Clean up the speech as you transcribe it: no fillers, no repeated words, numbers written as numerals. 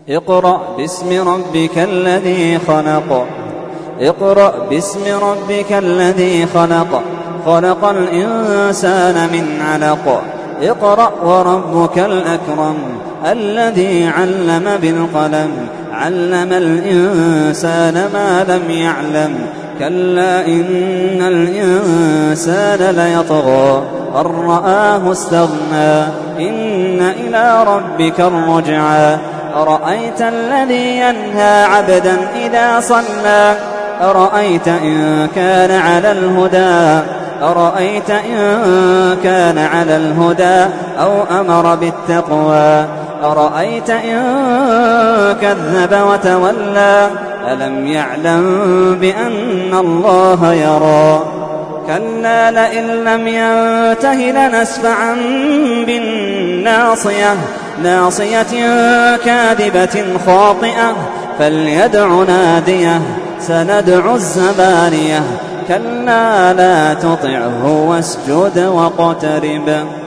اقرأ باسم ربك الذي خلق. اقرأ باسم ربك الذي خلق. خلق الإنسان من علق. اقرأ وربك الأكرم الذي علم بالقلم علم الإنسان ما لم يعلم. كلا إن الإنسان ليطغى أن رآه استغنى إن إلى ربك الرجعى. أرأيت الذي ينهى عبدا إذا صلى أرأيت إن كان على الهدى أرأيت إن كان على الهدى أو أمر بالتقوى أرأيت إن كذب وتولى ألم يعلم بأن الله يرى. كلا لئن لم ينته لنسفعا بالناصية ناصية كاذبة خاطئة فليدع ناديه سندع الزبانية. كلا لا تطعه واسجد واقترب.